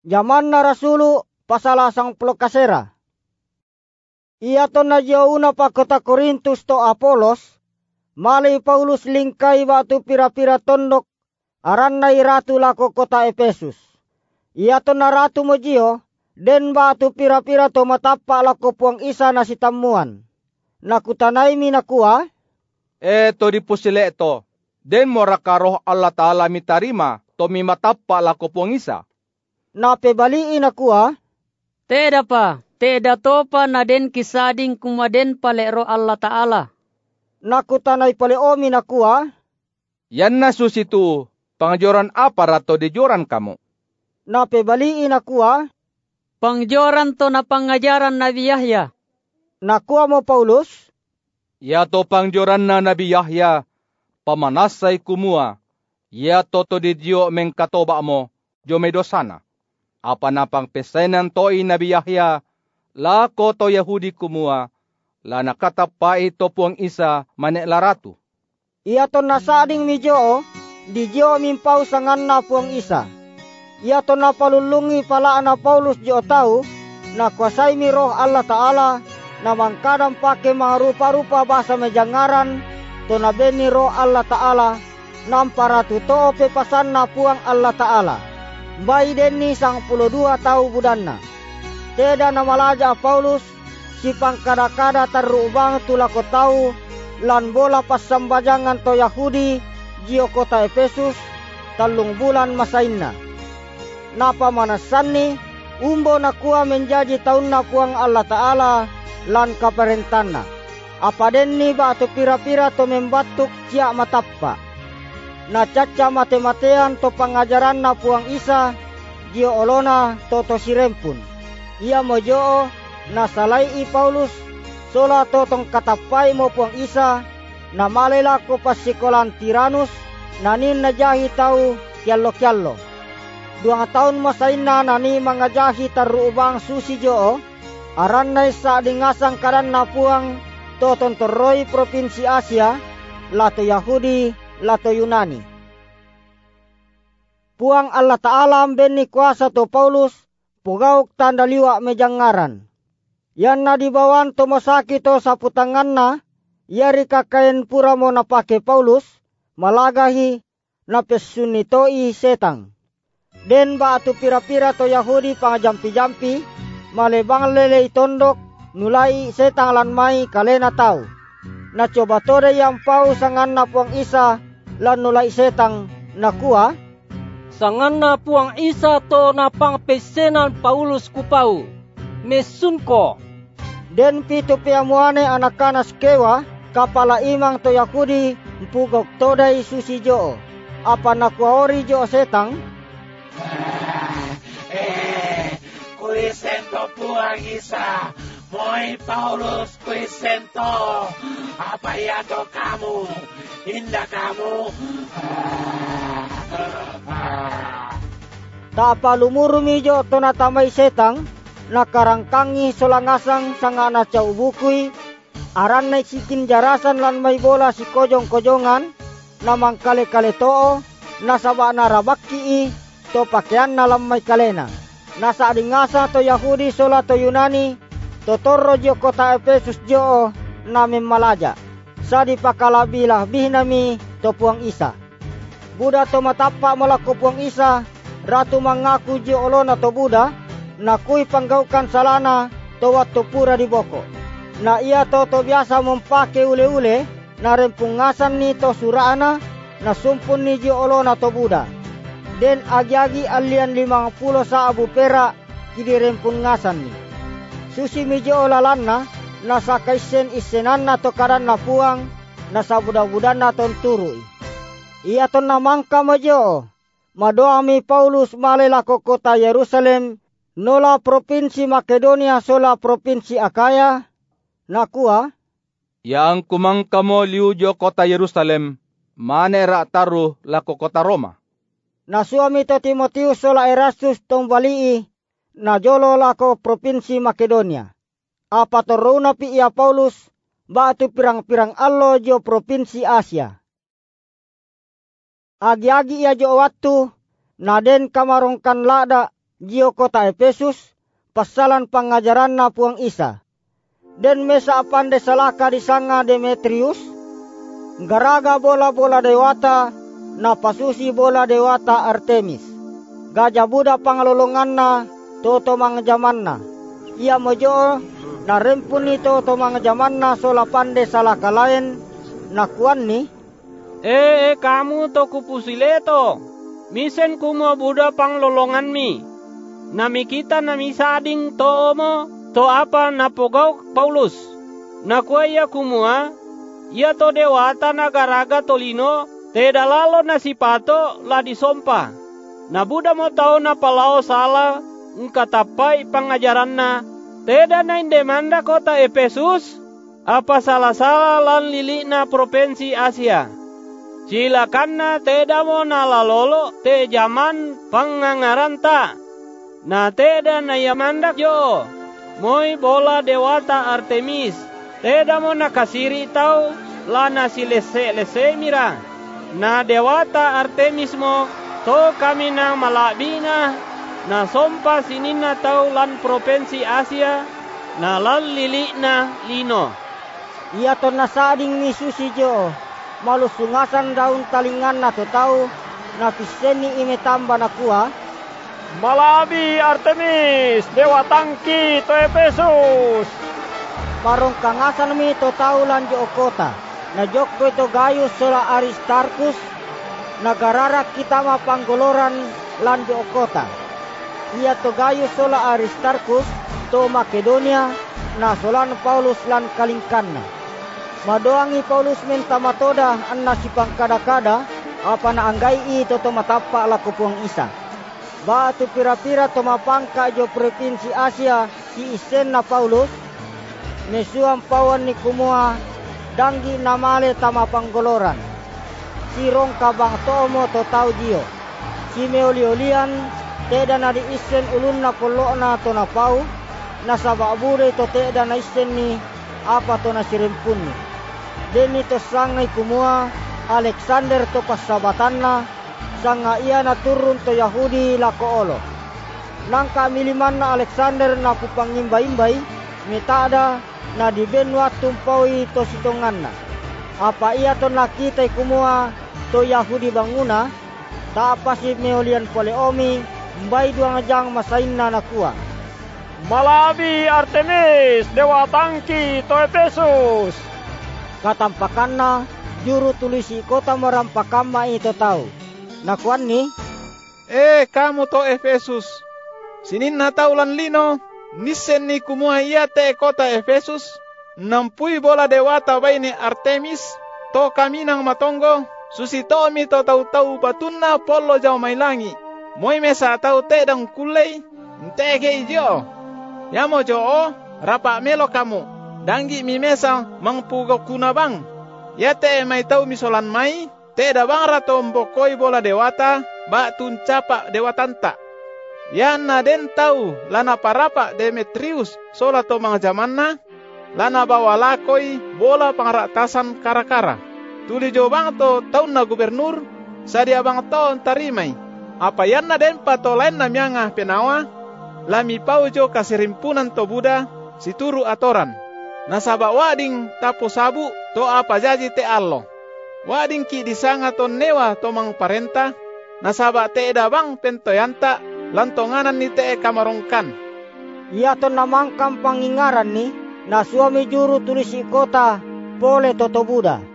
Zaman na rasulu pasalasang plokasera. Iya to na una pa kota Korintus to Apolos, malay Paulus lingkay batu pira-pira tondok aran na iratu lako kota Efesus. Iya to na ratu mo jiyo, den batu pira-pira to matapa lako puang isa na sitamuan. Nakutanay minakua, to di pusile to, den morakaroh Allah Ta'ala mitarima to mi matapa lako puang isa. Napebaliin akua, Teda pa, teda topa na den kisading kumaden palero Allah Ta'ala. Nakutanay paleomi nakua, Yan na susitu, pangjoran apa rato di joran kamu. napebaliin akua, Pangjoran to na pangajaran Nabi Yahya. nakua mo Paulus, Ya to pangjoran na Nabi Yahya, pamanasay kumua, ya to di Diyo mengkatoba mo, jo medosana. Apa na pang pesenan to'y Nabi Yahya, la ko to Yahudi kumua, la nakatapai to puang isa maneklaratu. iya to nasading mi Diyo, di Diyo mimpaw sangan na puang isa. Iya to napalulungi palaan na Paulus Diyo tau, na kuasay mi roh Allah Ta'ala, na mangkadang pake mga rupa-rupa basa mejangaran, to nabeni roh Allah Ta'ala, nampara tuto pepasan na puang Allah Ta'ala. Bay deni 12 tau budanna. Teda na malaja Paulus, si pangkada-kada tarubang tulako tau, lan bola pasambajangan to Yahudi, Diyo kota Efesus, 3 bulan masainna. Napa manasan ni, umbo na kuwa menjadi taun na puang Allah Ta'ala, lan kaparentanna. Apa den ni ba to pira-pira to membatuk cia matappa. Na caca mate-matean to pangajaran na puang isa, Diyo olona to sirempun. Ia mojo na salai i Paulus, sola to tong katapai mo puang isa, na malela ko pasikolan Tiranus, nanin najahi tau kiallo-kiallo. 2 taon masain na nani mangajahi tarubang susi joo, aran na sa dingasang karan na puang to tontoroy provinsi Asia, lato Yahudi, lato Yunani. Puang Allah Ta'ala beni kuasa to Paulus, pugauk tanda liwa mejangaran. Yan na dibawan to masaki to sa putangan na, yari kakayan pura mo napake Paulus, malagahi na pesuni to i setang. Den ba atu pira-pira to Yahudi pangajampi-jampi, malebang lele itondok, nulai setang lan mai kalena tau. Na coba tore yang pau sangan na puang isa, lan nulai setang nakua, Sangan na puang isa to na pangpesenan Paulus kupau, mesunko. Den pito piamuane anakanas kewa, kapala imang to Yahudi, mpugok todai susi joo. Apa nakuaori joo setang? Kuisento puang isa, moi Paulus kuisento. Apa yato kamu, indah kamu. Tapa lumurumi jo to natamay setang, nakarangkangi solangasang sangana cau bukui, aran na sikin jarasan lan may bola si kojong-kojongan, namang kale-kale too, nasaba na rabaki to pakaian na lam may kalena. Nasa adingasa to Yahudi sola to Yunani, to torro jo kota Efesus jo namin malaja. Sa di pakalabilah bihnami to puang isa. Buda to matapa malako puang isa, ratu mangaku jo olona to Buda, nakui panggaukan salana to watto pura di boko. Na iya to biasa mempake ule-ule, na rempungasan ni to surana, na sumpun ni jo olona to Buda. Den agi-agi alian 50 sa abu perak kidi rempungasan ni. Susi mi jo olalanna, nasa kaisen isenan na to karan na puang, nasa budak-budak na ton turui. Iya ton namangka majo, madoa mi Paulus malela ko kota Yerusalem, nola provinsi Makedonia sola provinsi Akaya, nakua, Yang kumangka mo liujo kota Yerusalem, manera taru lako kota Roma. Na suami to Timotius sola Erastus tong balii, na jolo lako provinsi Makedonia. Apa toruna pi ia Paulus, batu pirang-pirang allo jo provinsi Asia. Agi-agi ia jo waktu, na den kamarongkan lada, jio kota Efesus pasalan pangajaran na puang Isa. Den mesa apande salaka di sanga Demetrius, garaga bola-bola dewata na pasusi bola dewata Artemis. Gajah buda pangalolonganna toto mangjamanna. Ia mojo na rempuni toto mangjamanna sola pande salaka lain na kuanni. Kamu to kupusileto. Misen kumo buda panglolongan mi. Nami kita nami sading to omo to apa napogau Paulus. Nakuaya kumua. Ia to dewata nagaraga tolino. Teda lalo na sipato la disompa. Na buda mo tao na palao sala. Ngkatapai pangajaran na. Teda na indemanda kota Efesus. Apa salah-salah lan lili na provinsi Asia. Silakan na teda mo nalalolo te zaman pangangaranta. Na teda na yamandak yo. Moy bola dewata Artemis. Teda mo nakasiri tau lana silese-lese mira. Na dewata Artemis mo to kami nang malabina. Na sompa sinina tau lan provinsi Asia. Na lan lili na lino. Ia to nasading ni susi jo. Malusungasan daun talingan na to tau na piseni ime tamba na kuha. Malabi Artemis, dewa tangki to Efesus. Marong kangasan mi to tau lan jo kota. Na jokko to Gaius sola Aristarkus. Nagarara kita ma panggoloran lan jo kota. Ia to Gaius sola Aristarkus to Makedonia na solan Paulus lan kalingkanna. Madoangi Paulus minta matoda anna sipang kada-kada apa na anggai i toto matapa la kupuang Isa. Batu pira-pira to mapangka jo provinsi Asia si isen na Paulus. Nesuam pawan ni kumua danggi namale tama panggoloran. Si rongka bang tomo to tau dio. Si meoli-olian teda na di isen ulun na polo na to na pau. Nasaba abure to teda na isen ni apa to na sirimpun ni. Deni to sangai kumua Alexander to pasabatanna sanga ia na turun to Yahudi lako olo. Nangka miliman na Alexander na pupangimba-imbay mitada na di benwa tumpawi to sitonganna. Apa ia to nakitay kumua to Yahudi banguna ta apa si meolian poleomi mbay duang ajang masain na nakuha. Malabi Artemis, dewa tangki to Efesus. Katampakan na juru tulisi kota merampakama ito tau. Nakuan ni. Kamu to Efesus. Sinin na taulan lino. Nisen ni kumuha iya te kota Efesus. Nampui bola dewata bay ni Artemis. To kami nang matonggo. Susito mi to tau-tau batuna polo jaw may langi. Moy mesa tau te dang kulay. Ntege ijo. Yamo jo o. Rapa melo kamu. Danggi mi mesa mangpugo kuna bang. Yate may tau misolan may. Te da bang rato mbokoi bola dewata. Ba tuncapa dewatanta. Yan na den tau lana parapa Demetrius sola to mga jamanna. Lana bawalakoi bola pangratasan kara-kara. Tuli jo bang to taun na gubernur. Sadia bang to tarimay. Apa yan na den pato lain na miyanga penawa. Lami pau jo kasirimpunan to Buda. Situru atoran. Nasaba wading tapo sabu to apa jaji te allo. Wading ki disanga to newa to mang parenta. Nasaba te edabang pentoyanta lantonganan ni te kamarongkan. Ia to namangkam pangingaran ni na suami juru tulisi kota pole toto Buda.